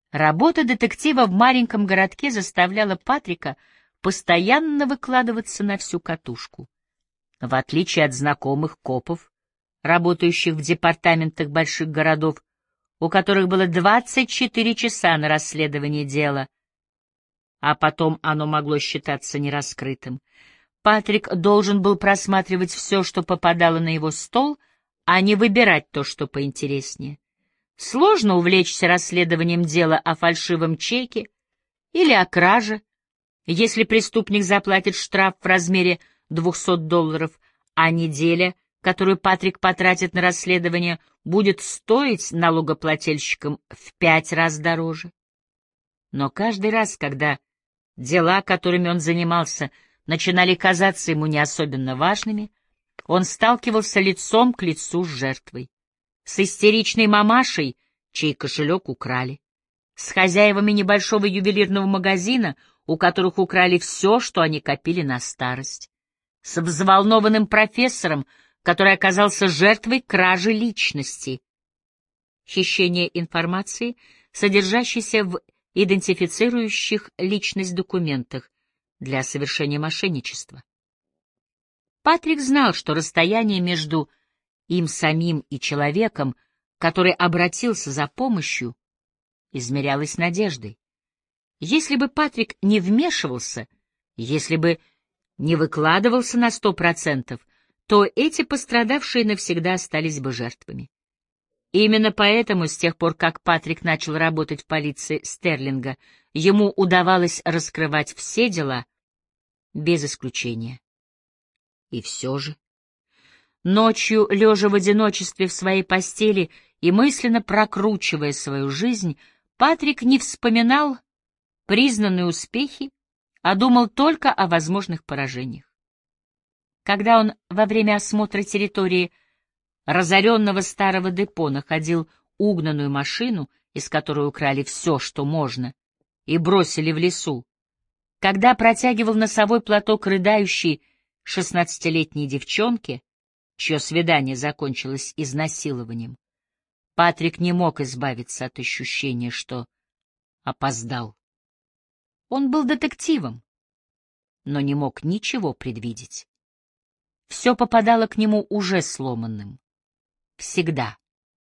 Работа детектива в маленьком городке заставляла Патрика постоянно выкладываться на всю катушку. В отличие от знакомых копов, работающих в департаментах больших городов, у которых было 24 часа на расследование дела, а потом оно могло считаться нераскрытым, Патрик должен был просматривать все, что попадало на его стол, а не выбирать то, что поинтереснее. Сложно увлечься расследованием дела о фальшивом чеке или о краже, если преступник заплатит штраф в размере $200, а неделя, которую Патрик потратит на расследование, будет стоить налогоплательщикам в 5 раз дороже. Но каждый раз, когда дела, которыми он занимался, начинали казаться ему не особенно важными, он сталкивался лицом к лицу с жертвой. С истеричной мамашей, чей кошелек украли, с хозяевами небольшого ювелирного магазина, у которых украли все, что они копили на старость, с взволнованным профессором, который оказался жертвой кражи личности. Хищение информации, содержащейся в идентифицирующих личность документах для совершения мошенничества. Патрик знал, что расстояние между им самим и человеком, который обратился за помощью, измерялось надеждой. Если бы Патрик не вмешивался, если бы не выкладывался на 100%, то эти пострадавшие навсегда остались бы жертвами. Именно поэтому, с тех пор, как Патрик начал работать в полиции Стерлинга, ему удавалось раскрывать все дела без исключения. И все же, ночью, лежа в одиночестве в своей постели и мысленно прокручивая свою жизнь, Патрик не вспоминал признанные успехи, а думал только о возможных поражениях. Когда он во время осмотра территории разоренного старого депо находил угнанную машину, из которой украли все, что можно, и бросили в лесу, когда протягивал носовой платок рыдающей 16-летней девчонке, чье свидание закончилось изнасилованием, Патрик не мог избавиться от ощущения, что опоздал. Он был детективом, но не мог ничего предвидеть. Все попадало к нему уже сломанным. Всегда.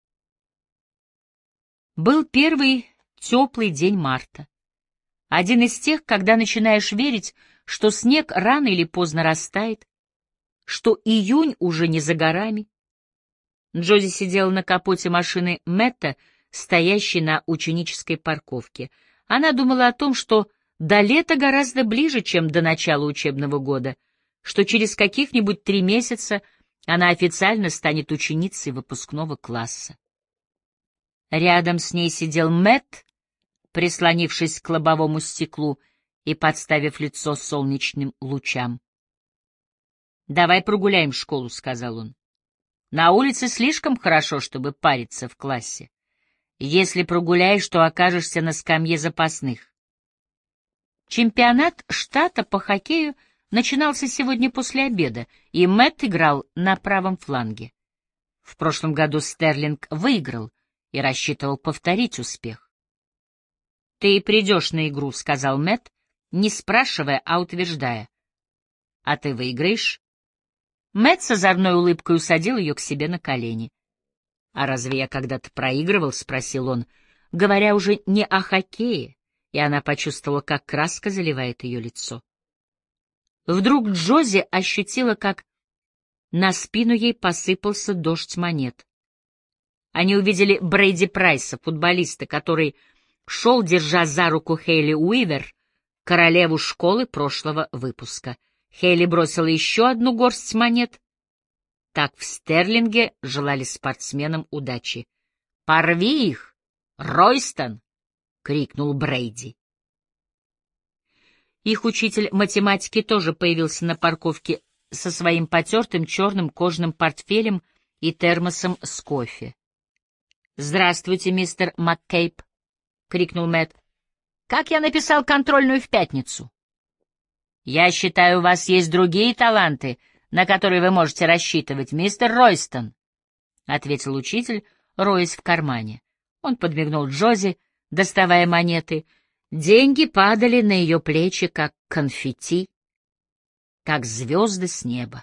Был первый теплый день марта. Один из тех, когда начинаешь верить, что снег рано или поздно растает, что июнь уже не за горами. Джози сидела на капоте машины Мэтта, стоящей на ученической парковке. Она думала о том, что до лета гораздо ближе, чем до начала учебного года, что через каких-нибудь 3 месяца она официально станет ученицей выпускного класса. Рядом с ней сидел Мэтт, прислонившись к лобовому стеклу и подставив лицо солнечным лучам. «Давай прогуляем школу», — сказал он. «На улице слишком хорошо, чтобы париться в классе. Если прогуляешь, то окажешься на скамье запасных». Чемпионат штата по хоккею начинался сегодня после обеда, и Мэтт играл на правом фланге. В прошлом году Стерлинг выиграл и рассчитывал повторить успех. «Ты придешь на игру», — сказал Мэтт, не спрашивая, а утверждая. «А ты выиграешь?» Мэтт с озорной улыбкой усадил ее к себе на колени. «А разве я когда-то проигрывал?» — спросил он, говоря уже не о хоккее, и она почувствовала, как краска заливает ее лицо. Вдруг Джози ощутила, как на спину ей посыпался дождь монет. Они увидели Брейди Прайса, футболиста, который шел, держа за руку Хейли Уивер, королеву школы прошлого выпуска. Хейли бросила еще одну горсть монет. Так в Стерлинге желали спортсменам удачи. «Порви их, Ройстон!» — крикнул Брейди. Их учитель математики тоже появился на парковке со своим потертым черным кожаным портфелем и термосом с кофе. «Здравствуйте, мистер МакКейб!» — крикнул Мэтт. «Как я написал контрольную в пятницу?» «Я считаю, у вас есть другие таланты, на которые вы можете рассчитывать, мистер Ройстон», — ответил учитель, роясь в кармане. Он подмигнул Джози, доставая монеты. Деньги падали на ее плечи, как конфетти, как звезды с неба.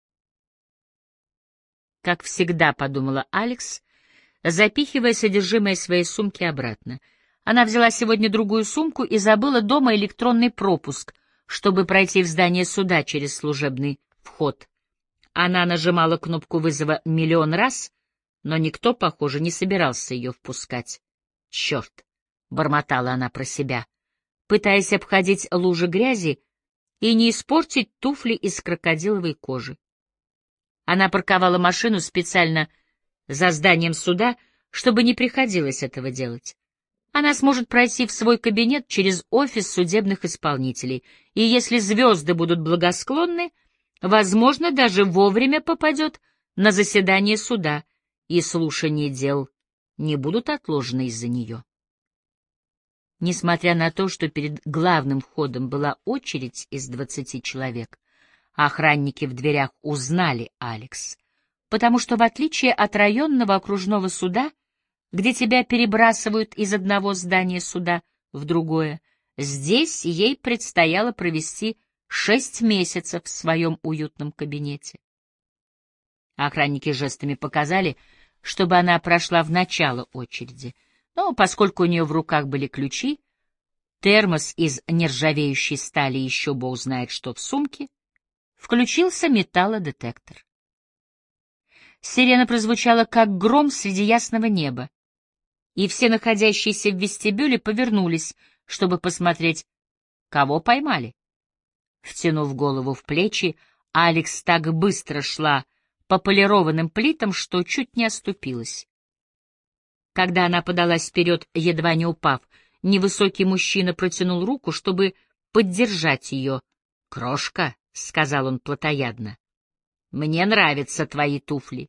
Как всегда, подумала Алекс, запихивая содержимое своей сумки обратно. Она взяла сегодня другую сумку и забыла дома электронный пропуск, чтобы пройти в здание суда через служебный вход. Она нажимала кнопку вызова миллион раз, но никто, похоже, не собирался ее впускать. «Черт!» — бормотала она про себя, пытаясь обходить лужи грязи и не испортить туфли из крокодиловой кожи. Она парковала машину специально за зданием суда, чтобы не приходилось этого делать. Она сможет пройти в свой кабинет через офис судебных исполнителей, и если звезды будут благосклонны, возможно, даже вовремя попадет на заседание суда, и слушания дел не будут отложены из-за нее. Несмотря на то, что перед главным входом была очередь из 20 человек, охранники в дверях узнали Алекс, потому что, в отличие от районного окружного суда, где тебя перебрасывают из одного здания суда в другое, здесь ей предстояло провести 6 месяцев в своем уютном кабинете. Охранники жестами показали, чтобы она прошла в начало очереди, но поскольку у нее в руках были ключи, термос из нержавеющей стали и еще бог знает что в сумке, включился металлодетектор. Сирена прозвучала как гром среди ясного неба, и все находящиеся в вестибюле повернулись, чтобы посмотреть, кого поймали. Втянув голову в плечи, Алекс так быстро шла по полированным плитам, что чуть не оступилась. Когда она подалась вперед, едва не упав, невысокий мужчина протянул руку, чтобы поддержать ее. «Крошка», — сказал он плотоядно, — «мне нравятся твои туфли».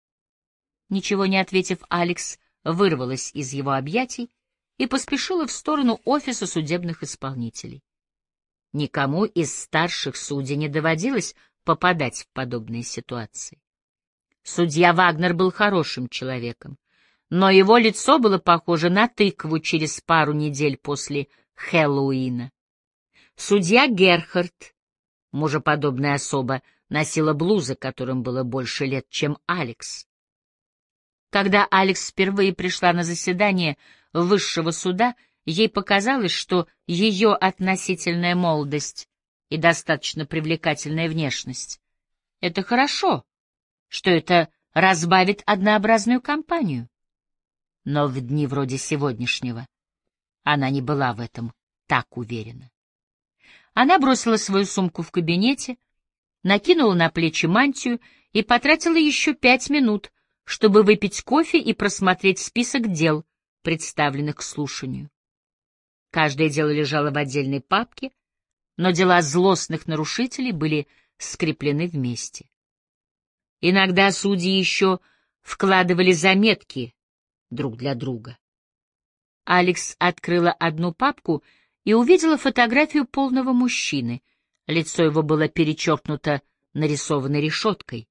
Ничего не ответив, Алекс вырвалась из его объятий и поспешила в сторону офиса судебных исполнителей. Никому из старших судей не доводилось попадать в подобные ситуации. Судья Вагнер был хорошим человеком, но его лицо было похоже на тыкву через пару недель после Хэллоуина. Судья Герхард, мужеподобная особа, носила блузы, которым было больше лет, чем Алекс. Когда Алекс впервые пришла на заседание высшего суда, ей показалось, что ее относительная молодость и достаточно привлекательная внешность — это хорошо, что это разбавит однообразную компанию. Но в дни вроде сегодняшнего она не была в этом так уверена. Она бросила свою сумку в кабинете, накинула на плечи мантию и потратила еще 5 минут, чтобы выпить кофе и просмотреть список дел, представленных к слушанию. Каждое дело лежало в отдельной папке, но дела злостных нарушителей были скреплены вместе. Иногда судьи еще вкладывали заметки друг для друга. Алекс открыла одну папку и увидела фотографию полного мужчины. Лицо его было перечеркнуто нарисованной решеткой.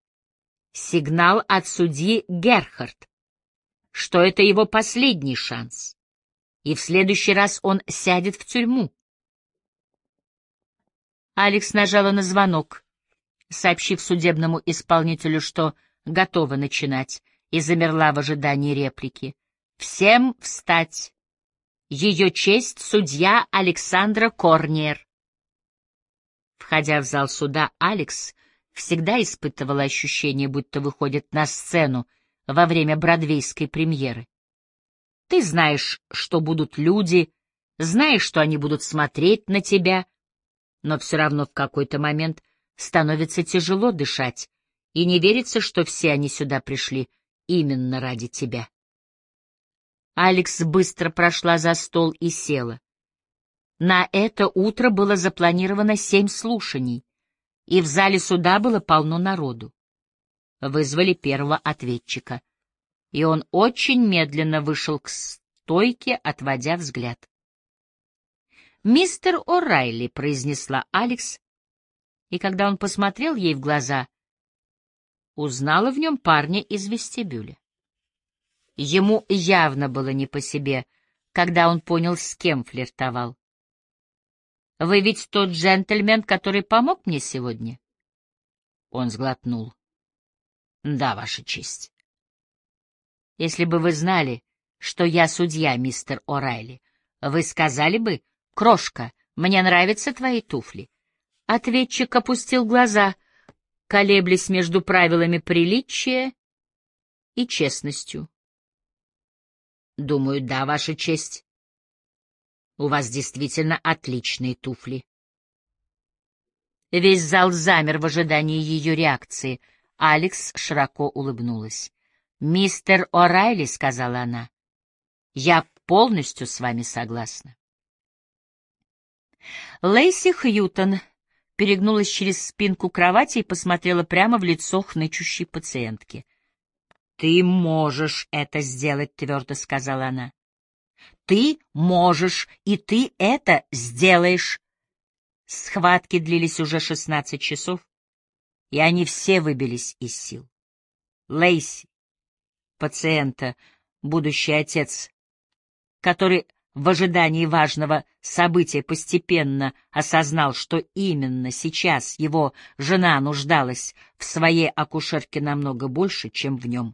Сигнал от судьи Герхард, что это его последний шанс, и в следующий раз он сядет в тюрьму. Алекс нажала на звонок, сообщив судебному исполнителю, что готова начинать, и замерла в ожидании реплики. «Всем встать! Ее честь — судья Александра Корниер». Входя в зал суда, Алекс всегда испытывала ощущение, будто выходит на сцену во время бродвейской премьеры. Ты знаешь, что будут люди, знаешь, что они будут смотреть на тебя, но все равно в какой-то момент становится тяжело дышать, и не верится, что все они сюда пришли именно ради тебя. Алекс быстро прошла за стол и села. На это утро было запланировано 7 слушаний, и в зале суда было полно народу. Вызвали первого ответчика, и он очень медленно вышел к стойке, отводя взгляд. «Мистер О'Райли», — произнесла Алекс, и когда он посмотрел ей в глаза, узнала в нем парня из вестибюля. Ему явно было не по себе, когда он понял, с кем флиртовал. «Вы ведь тот джентльмен, который помог мне сегодня?» Он сглотнул. «Да, Ваша честь». «Если бы вы знали, что я судья, мистер О'Райли, вы сказали бы: «Крошка, мне нравятся твои туфли». Ответчик опустил глаза, колеблясь между правилами приличия и честностью. «Думаю, да, Ваша честь. У вас действительно отличные туфли». Весь зал замер в ожидании ее реакции. Алекс широко улыбнулась. «Мистер О'Райли», — сказала она, — «я полностью с вами согласна». Лейси Хьютон перегнулась через спинку кровати и посмотрела прямо в лицо хнычущей пациентки. «Ты можешь это сделать», — твердо сказала она. «Ты можешь, и ты это сделаешь». Схватки длились уже 16 часов, и они все выбились из сил. Лейси, пациента, будущий отец, который в ожидании важного события постепенно осознал, что именно сейчас его жена нуждалась в своей акушерке намного больше, чем в нем.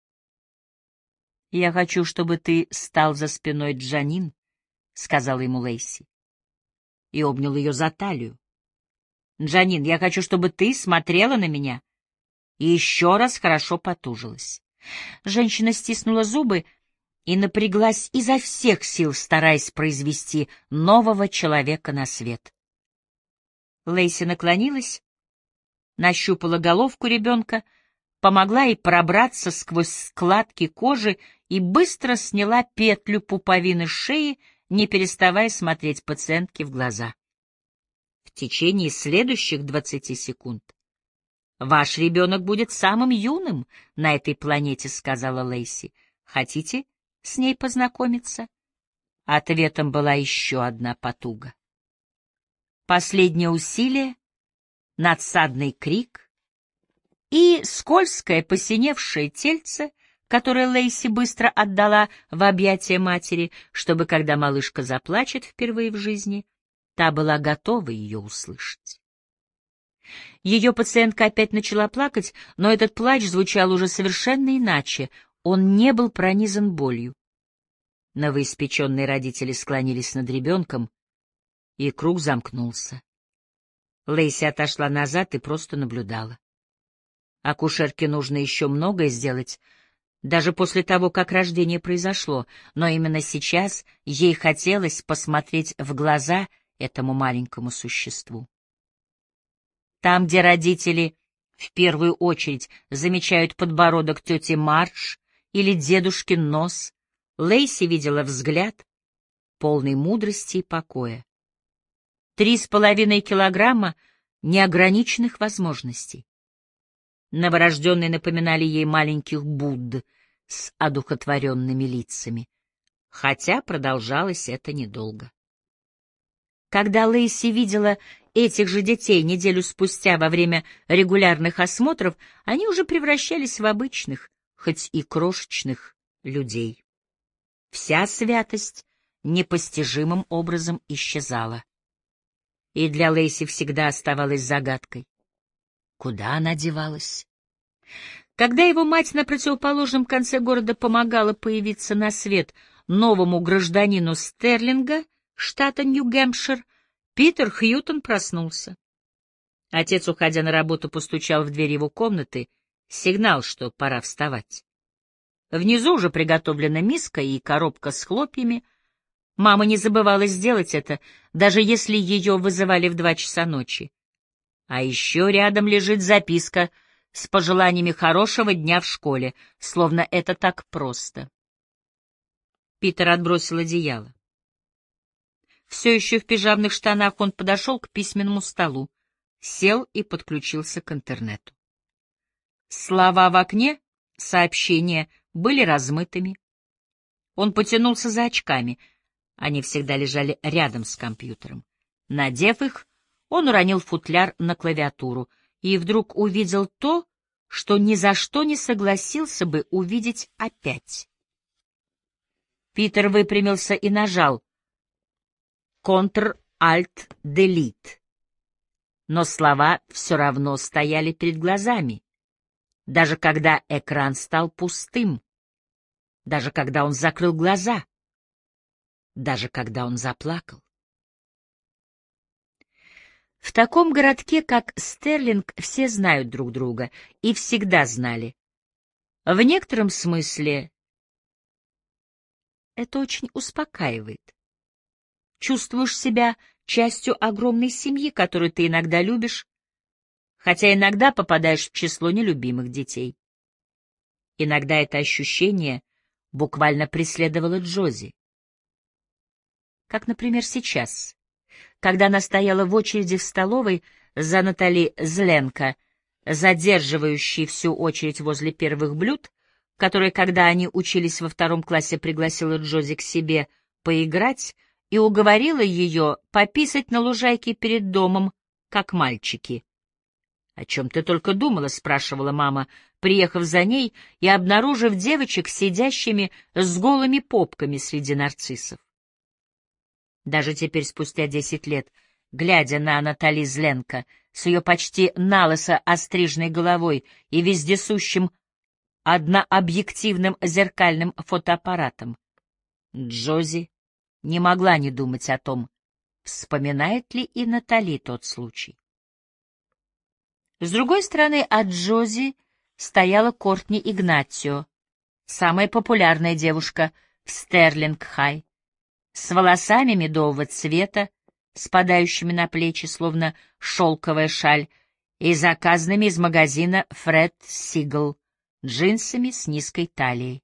«Я хочу, чтобы ты стал за спиной Джанин», — сказала ему Лейси, и обнял ее за талию. «Джанин, я хочу, чтобы ты смотрела на меня и еще раз хорошо потужилась». Женщина стиснула зубы и напряглась изо всех сил, стараясь произвести нового человека на свет. Лейси наклонилась, нащупала головку ребенка, помогла ей пробраться сквозь складки кожи и быстро сняла петлю пуповины шеи, не переставая смотреть пациентке в глаза. В течение следующих 20 секунд «Ваш ребенок будет самым юным на этой планете», — сказала Лейси. «Хотите с ней познакомиться?» Ответом была еще одна потуга. Последнее усилие, надсадный крик и скользкое посиневшее тельце, которое Лейси быстро отдала в объятия матери, чтобы, когда малышка заплачет впервые в жизни, та была готова ее услышать. Ее пациентка опять начала плакать, но этот плач звучал уже совершенно иначе, он не был пронизан болью. Новоиспеченные родители склонились над ребенком, и круг замкнулся. Лейси отошла назад и просто наблюдала. Акушерке нужно еще многое сделать, даже после того, как рождение произошло, но именно сейчас ей хотелось посмотреть в глаза этому маленькому существу. Там, где родители в первую очередь замечают подбородок тети Мардж или дедушкин нос, Лейси видела взгляд, полный мудрости и покоя. 3,5 килограмма неограниченных возможностей. Новорожденные напоминали ей маленьких Будд с одухотворенными лицами, хотя продолжалось это недолго. Когда Лейси видела этих же детей неделю спустя во время регулярных осмотров, они уже превращались в обычных, хоть и крошечных, людей. Вся святость непостижимым образом исчезала. И для Лейси всегда оставалась загадкой. Куда она девалась? Когда его мать на противоположном конце города помогала появиться на свет новому гражданину Стерлинга, штата Нью-Гэмпшир, Питер Хьютон проснулся. Отец, уходя на работу, постучал в дверь его комнаты, сигнал, что пора вставать. Внизу уже приготовлена миска и коробка с хлопьями. Мама не забывала сделать это, даже если ее вызывали в 2 часа ночи. А еще рядом лежит записка с пожеланиями хорошего дня в школе, словно это так просто. Питер отбросил одеяло. Все еще в пижамных штанах он подошел к письменному столу, сел и подключился к интернету. Слова в окне, сообщения были размытыми. Он потянулся за очками. Они всегда лежали рядом с компьютером. Надев их, он уронил футляр на клавиатуру и вдруг увидел то, что ни за что не согласился бы увидеть опять. Питер выпрямился и нажал Ctrl-Alt-Delete. Но слова все равно стояли перед глазами, даже когда экран стал пустым, даже когда он закрыл глаза, даже когда он заплакал. В таком городке, как Стерлинг, все знают друг друга и всегда знали. В некотором смысле это очень успокаивает. Чувствуешь себя частью огромной семьи, которую ты иногда любишь, хотя иногда попадаешь в число нелюбимых детей. Иногда это ощущение буквально преследовало Джози. Как, например, сейчас, когда она стояла в очереди в столовой за Натали Зленко, задерживающей всю очередь возле первых блюд, которая, когда они учились во 2 классе, пригласила Джози к себе поиграть и уговорила ее пописать на лужайке перед домом, как мальчики. «О чем ты только думала?» — спрашивала мама, приехав за ней и обнаружив девочек, сидящими с голыми попками среди нарциссов. Даже теперь, спустя 10 лет, глядя на Натали Зленко с ее почти налысо остриженной головой и вездесущим однообъективным зеркальным фотоаппаратом, Джози не могла не думать о том, вспоминает ли и Натали тот случай. С другой стороны от Джози стояла Кортни Игнатио, самая популярная девушка в Стерлинг-Хай, с волосами медового цвета, спадающими на плечи, словно шелковая шаль, и заказанными из магазина Фред Сигл джинсами с низкой талией.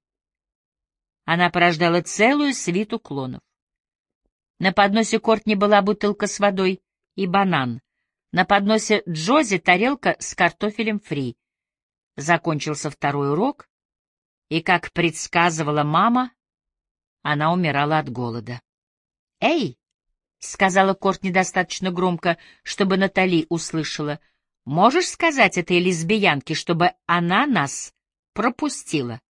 Она порождала целую свиту клонов. На подносе Кортни была бутылка с водой и банан. На подносе Джози тарелка с картофелем фри. Закончился 2-й урок, и, как предсказывала мама, она умирала от голода. «Эй!» — сказала Кортни достаточно громко, чтобы Натали услышала. «Можешь сказать этой лесбиянке, чтобы она нас пропустила?»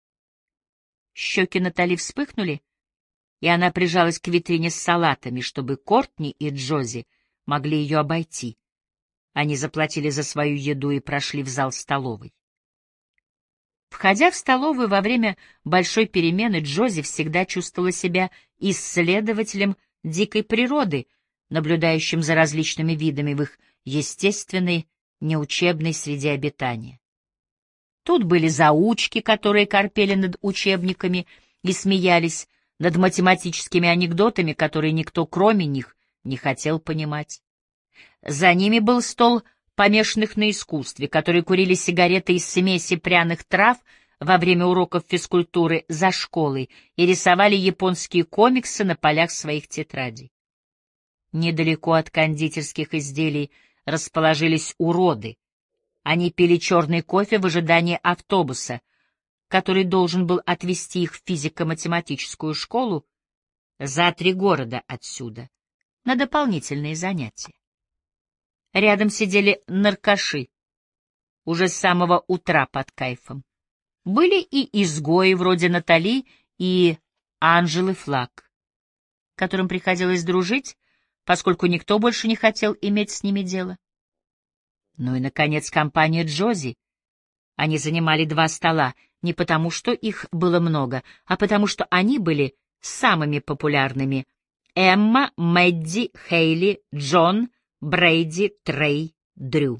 Щеки Натали вспыхнули, и она прижалась к витрине с салатами, чтобы Кортни и Джози могли ее обойти. Они заплатили за свою еду и прошли в зал столовой. Входя в столовую во время большой перемены, Джози всегда чувствовала себя исследователем дикой природы, наблюдающим за различными видами в их естественной, неучебной среде обитания. Тут были заучки, которые корпели над учебниками и смеялись над математическими анекдотами, которые никто, кроме них, не хотел понимать. За ними был стол помешанных на искусстве, которые курили сигареты из смеси пряных трав во время уроков физкультуры за школой и рисовали японские комиксы на полях своих тетрадей. Недалеко от кондитерских изделий расположились уроды. Они пили черный кофе в ожидании автобуса, который должен был отвезти их в физико-математическую школу за 3 города отсюда, на дополнительные занятия. Рядом сидели наркоши, уже с самого утра под кайфом. Были и изгои вроде Натали и Анжелы Флаг, которым приходилось дружить, поскольку никто больше не хотел иметь с ними дело. Ну и, наконец, компания Джози. Они занимали 2 стола, не потому что их было много, а потому что они были самыми популярными. Эмма, Мэдди, Хейли, Джон, Брейди, Трей, Дрю.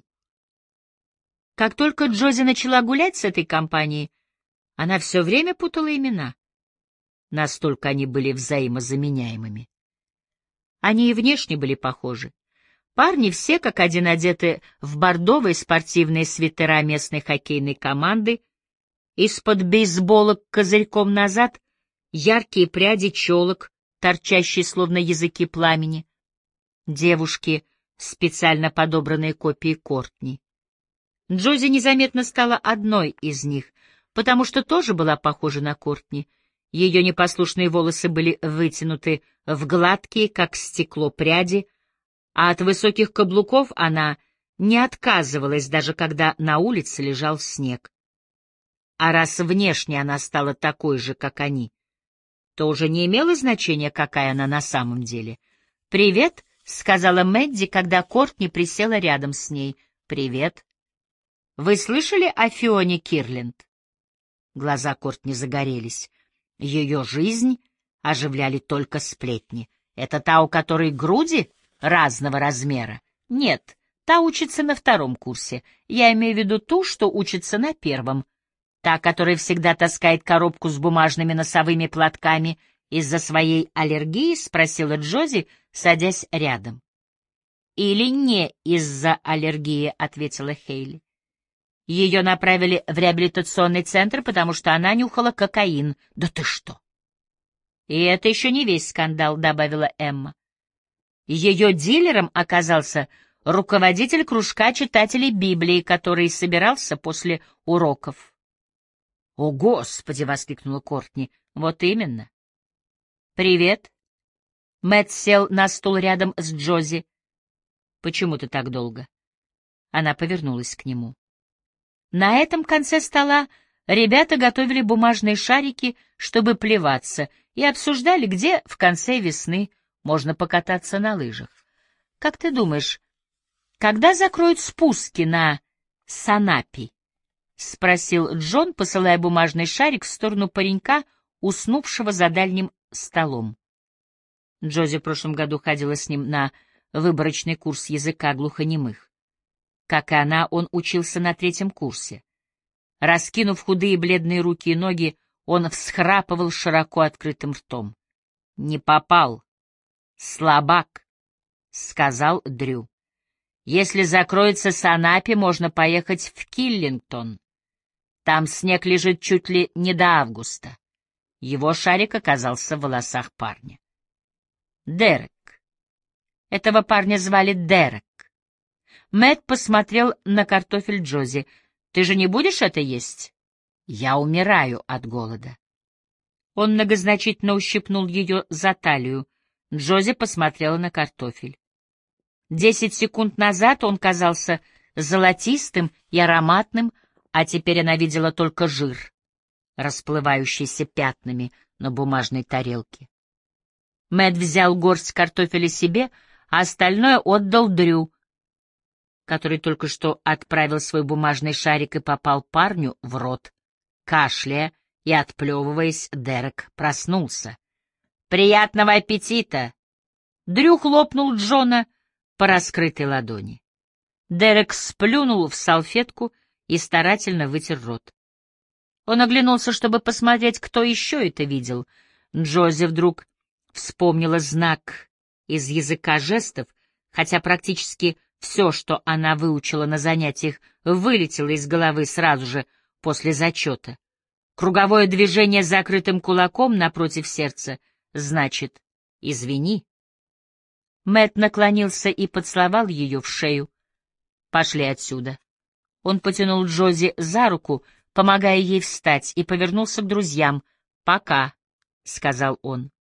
Как только Джози начала гулять с этой компанией, она все время путала имена. Настолько они были взаимозаменяемыми. Они и внешне были похожи. Парни все как один одеты в бордовые спортивные свитера местной хоккейной команды, из-под бейсболок козырьком назад яркие пряди челок, торчащие словно языки пламени. Девушки — специально подобранные копии Кортни. Джози незаметно стала одной из них, потому что тоже была похожа на Кортни. Ее непослушные волосы были вытянуты в гладкие, как стекло, пряди, а от высоких каблуков она не отказывалась, даже когда на улице лежал снег. А раз внешне она стала такой же, как они, то уже не имело значения, какая она на самом деле. «Привет», — сказала Мэдди, когда Кортни присела рядом с ней. «Привет. Вы слышали о Фионе Кирленд?» Глаза Кортни загорелись. Ее жизнь оживляли только сплетни. «Это та, у которой груди разного размера?» «Нет, та учится на 2-м курсе. Я имею в виду ту, что учится на 1-м. Та, которая всегда таскает коробку с бумажными носовыми платками из-за своей аллергии?» — спросила Джози, садясь рядом. «Или не из-за аллергии», — ответила Хейли. «Ее направили в реабилитационный центр, потому что она нюхала кокаин». «Да ты что!» «И это еще не весь скандал», — добавила Эмма. Ее дилером оказался руководитель кружка читателей Библии, который собирался после уроков. «О, Господи!» — воскликнула Кортни. «Вот именно». «Привет». Мэтт сел на стул рядом с Джози. «Почему ты так долго?» Она повернулась к нему. На этом конце стола ребята готовили бумажные шарики, чтобы плеваться, и обсуждали, где в конце весны можно покататься на лыжах. «Как ты думаешь, когда закроют спуски на Санапи?» — спросил Джон, посылая бумажный шарик в сторону паренька, уснувшего за дальним столом. Джози в прошлом году ходила с ним на выборочный курс языка глухонемых. Как и она, он учился на 3-м курсе. Раскинув худые бледные руки и ноги, он всхрапывал широко открытым ртом. «Не попал. Слабак», — сказал Дрю. «Если закроется Санапи, можно поехать в Киллингтон. Там снег лежит чуть ли не до августа». Его шарик оказался в волосах парня. «Дерек. Этого парня звали Дерек». Мэтт посмотрел на картофель Джози. «Ты же не будешь это есть?» «Я умираю от голода». Он многозначительно ущипнул ее за талию. Джози посмотрела на картофель. 10 секунд назад он казался золотистым и ароматным, а теперь она видела только жир, расплывающийся пятнами на бумажной тарелке. Мэтт взял горсть картофеля себе, а остальное отдал Дрю, который только что отправил свой бумажный шарик и попал парню в рот. Кашляя и отплевываясь, Дерек проснулся. «Приятного аппетита!» Дрю хлопнул Джона по раскрытой ладони. Дерек сплюнул в салфетку и старательно вытер рот. Он оглянулся, чтобы посмотреть, кто еще это видел. Джози вдруг вспомнила знак из языка жестов, хотя практически все, что она выучила на занятиях, вылетело из головы сразу же после зачета. Круговое движение с закрытым кулаком напротив сердца значит «извини». Мэтт наклонился и поцеловал ее в шею. «Пошли отсюда». Он потянул Джози за руку, помогая ей встать, и повернулся к друзьям. «Пока», — сказал он.